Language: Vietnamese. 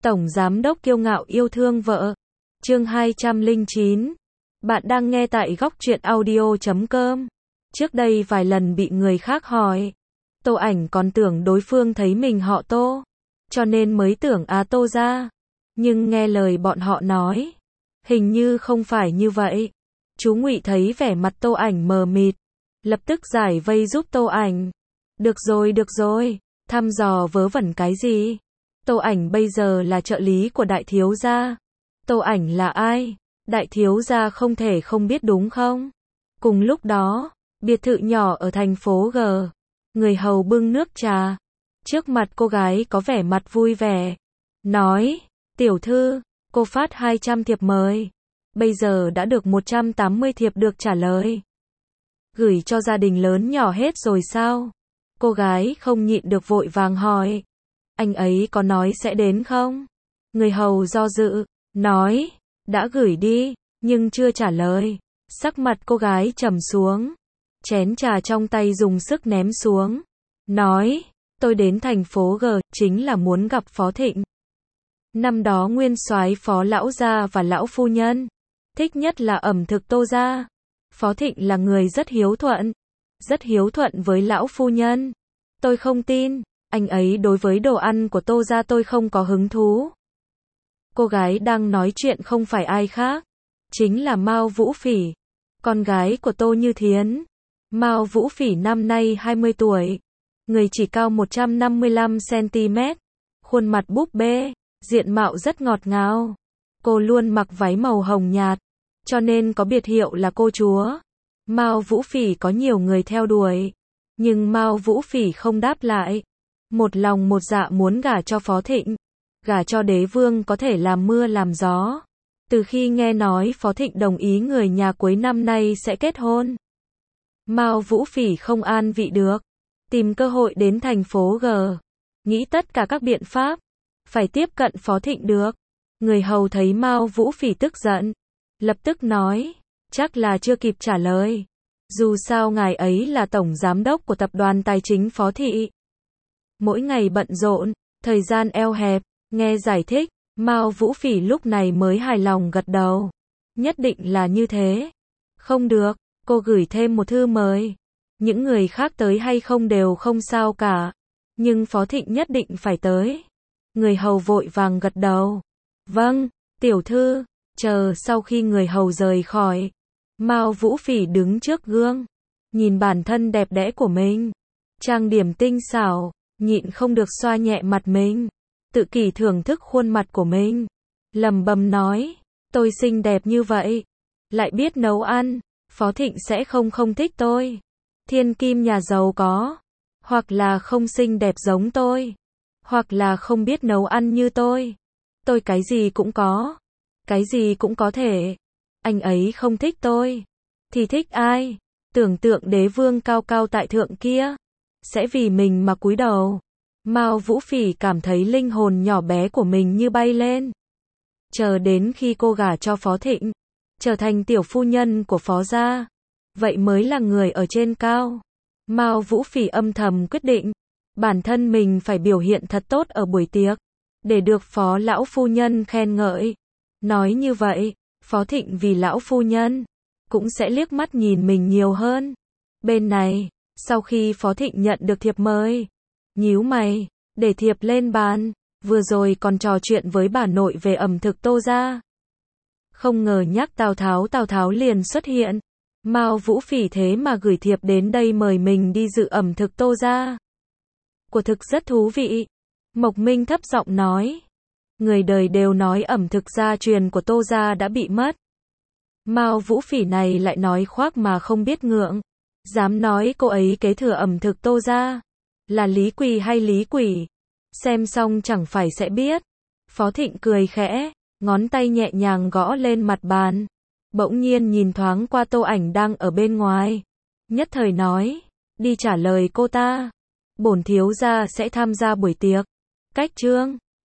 Tổng giám đốc kiêu ngạo yêu thương vợ. Chương 209. Bạn đang nghe tại góc truyện audio.com. Trước đây vài lần bị người khác hỏi, Tô Ảnh còn tưởng đối phương thấy mình họ Tô, cho nên mới tưởng Tô gia. Nhưng nghe lời bọn họ nói, hình như không phải như vậy. Chú Ngụy thấy vẻ mặt Tô Ảnh mờ mịt, lập tức giải vây giúp Tô Ảnh. Được rồi, thăm dò vớ vẩn cái gì? Tô Ảnh bây giờ là trợ lý của đại thiếu gia. Tô Ảnh là ai? Đại thiếu gia không thể không biết đúng không? Cùng lúc đó, biệt thự nhỏ ở thành phố G, người hầu bưng nước trà. Trước mặt cô gái có vẻ mặt vui vẻ, nói, tiểu thư, cô phát 200 thiệp mời. Bây giờ đã được 180 thiệp được trả lời. Gửi cho gia đình lớn nhỏ hết rồi sao? Cô gái không nhịn được vội vàng hỏi. Anh ấy có nói sẽ đến không? Người hầu do dự, nói, đã gửi đi, nhưng chưa trả lời. Sắc mặt cô gái trầm xuống, chén trà trong tay dùng sức ném xuống, nói, tôi đến thành phố G chính là muốn gặp Phó Thịnh. Năm đó nguyên soái Phó lão gia và lão phu nhân thích nhất là ẩm thực Tô gia. Phó Thịnh là người rất hiếu thuận với lão phu nhân. Tôi không tin, anh ấy đối với đồ ăn của Tô gia tôi không có hứng thú. Cô gái đang nói chuyện không phải ai khác, chính là Mao Vũ Phỉ, con gái của Tô Như Thiến. Mao Vũ Phỉ năm nay 20 tuổi, người chỉ cao 155 cm, khuôn mặt búp bê, diện mạo rất ngọt ngào. Cô luôn mặc váy màu hồng nhạt, cho nên có biệt hiệu là cô chúa. Mao Vũ Phỉ có nhiều người theo đuổi, nhưng Mao Vũ Phỉ không đáp lại. Một lòng một dạ muốn gả cho Phó Thịnh, gả cho đế vương có thể làm mưa làm gió. Từ khi nghe nói Phó Thịnh đồng ý người nhà cuối năm nay sẽ kết hôn, Mao Vũ Phỉ không an vị được, tìm cơ hội đến thành phố G, nghĩ tất cả các biện pháp, phải tiếp cận Phó Thịnh được. Người hầu thấy Mao Vũ Phỉ tức giận, lập tức nói, chắc là chưa kịp trả lời. Dù sao ngài ấy là tổng giám đốc của tập đoàn tài chính Phó Thị. Mỗi ngày bận rộn, thời gian eo hẹp, nghe giải thích, Mao Vũ Phỉ lúc này mới hài lòng gật đầu. Nhất định là như thế. Không được, cô gửi thêm một thư mời. Những người khác tới hay không đều không sao cả. Nhưng Phó Thịnh nhất định phải tới. Người hầu vội vàng gật đầu. Vâng, tiểu thư. Chờ sau khi người hầu rời khỏi, Mao Vũ Phỉ đứng trước gương, nhìn bản thân đẹp đẽ của mình, trang điểm tinh xảo, nhịn không được xoa nhẹ mặt mình, tự kỷ thưởng thức khuôn mặt của mình, lẩm bẩm nói, tôi xinh đẹp như vậy, lại biết nấu ăn, Phó Thịnh sẽ không thích tôi. Thiên kim nhà giàu có, hoặc là không xinh đẹp giống tôi, hoặc là không biết nấu ăn như tôi cái gì cũng có, cái gì cũng có thể. Anh ấy không thích tôi, thì thích ai? Tưởng tượng đế vương cao cao tại thượng kia, sẽ vì mình mà cúi đầu. Mao Vũ Phỉ cảm thấy linh hồn nhỏ bé của mình như bay lên. Chờ đến khi cô gả cho Phó Thịnh, trở thành tiểu phu nhân của Phó gia, vậy mới là người ở trên cao. Mao Vũ Phỉ âm thầm quyết định, bản thân mình phải biểu hiện thật tốt ở buổi tiệc, để được Phó lão phu nhân khen ngợi. Nói như vậy, Phó Thịnh vì lão phu nhân, cũng sẽ liếc mắt nhìn mình nhiều hơn. Bên này, sau khi Phó Thịnh nhận được thiệp mời, nhíu mày, để thiệp lên bàn, vừa rồi còn trò chuyện với bà nội về ẩm thực Tô gia. Không ngờ nhắc Tào Tháo liền xuất hiện. Mao Vũ Phỉ thế mà gửi thiệp đến đây mời mình đi dự ẩm thực Tô gia. Quả thực rất thú vị. Mộc Minh thấp giọng nói. Người đời đều nói ẩm thực gia truyền của Tô gia đã bị mất. Mao Vũ Phỉ này lại nói khoác mà không biết ngượng. Dám nói cô ấy kế thừa ẩm thực Tô gia. Là Lý Quỳ hay Lý Quỷ? Xem xong chẳng phải sẽ biết. Phó Thịnh cười khẽ, ngón tay nhẹ nhàng gõ lên mặt bàn. Bỗng nhiên nhìn thoáng qua Tô Ảnh đang ở bên ngoài. Nhất thời nói, đi trả lời cô ta. Bổn thiếu gia sẽ tham gia buổi tiệc. Cách chương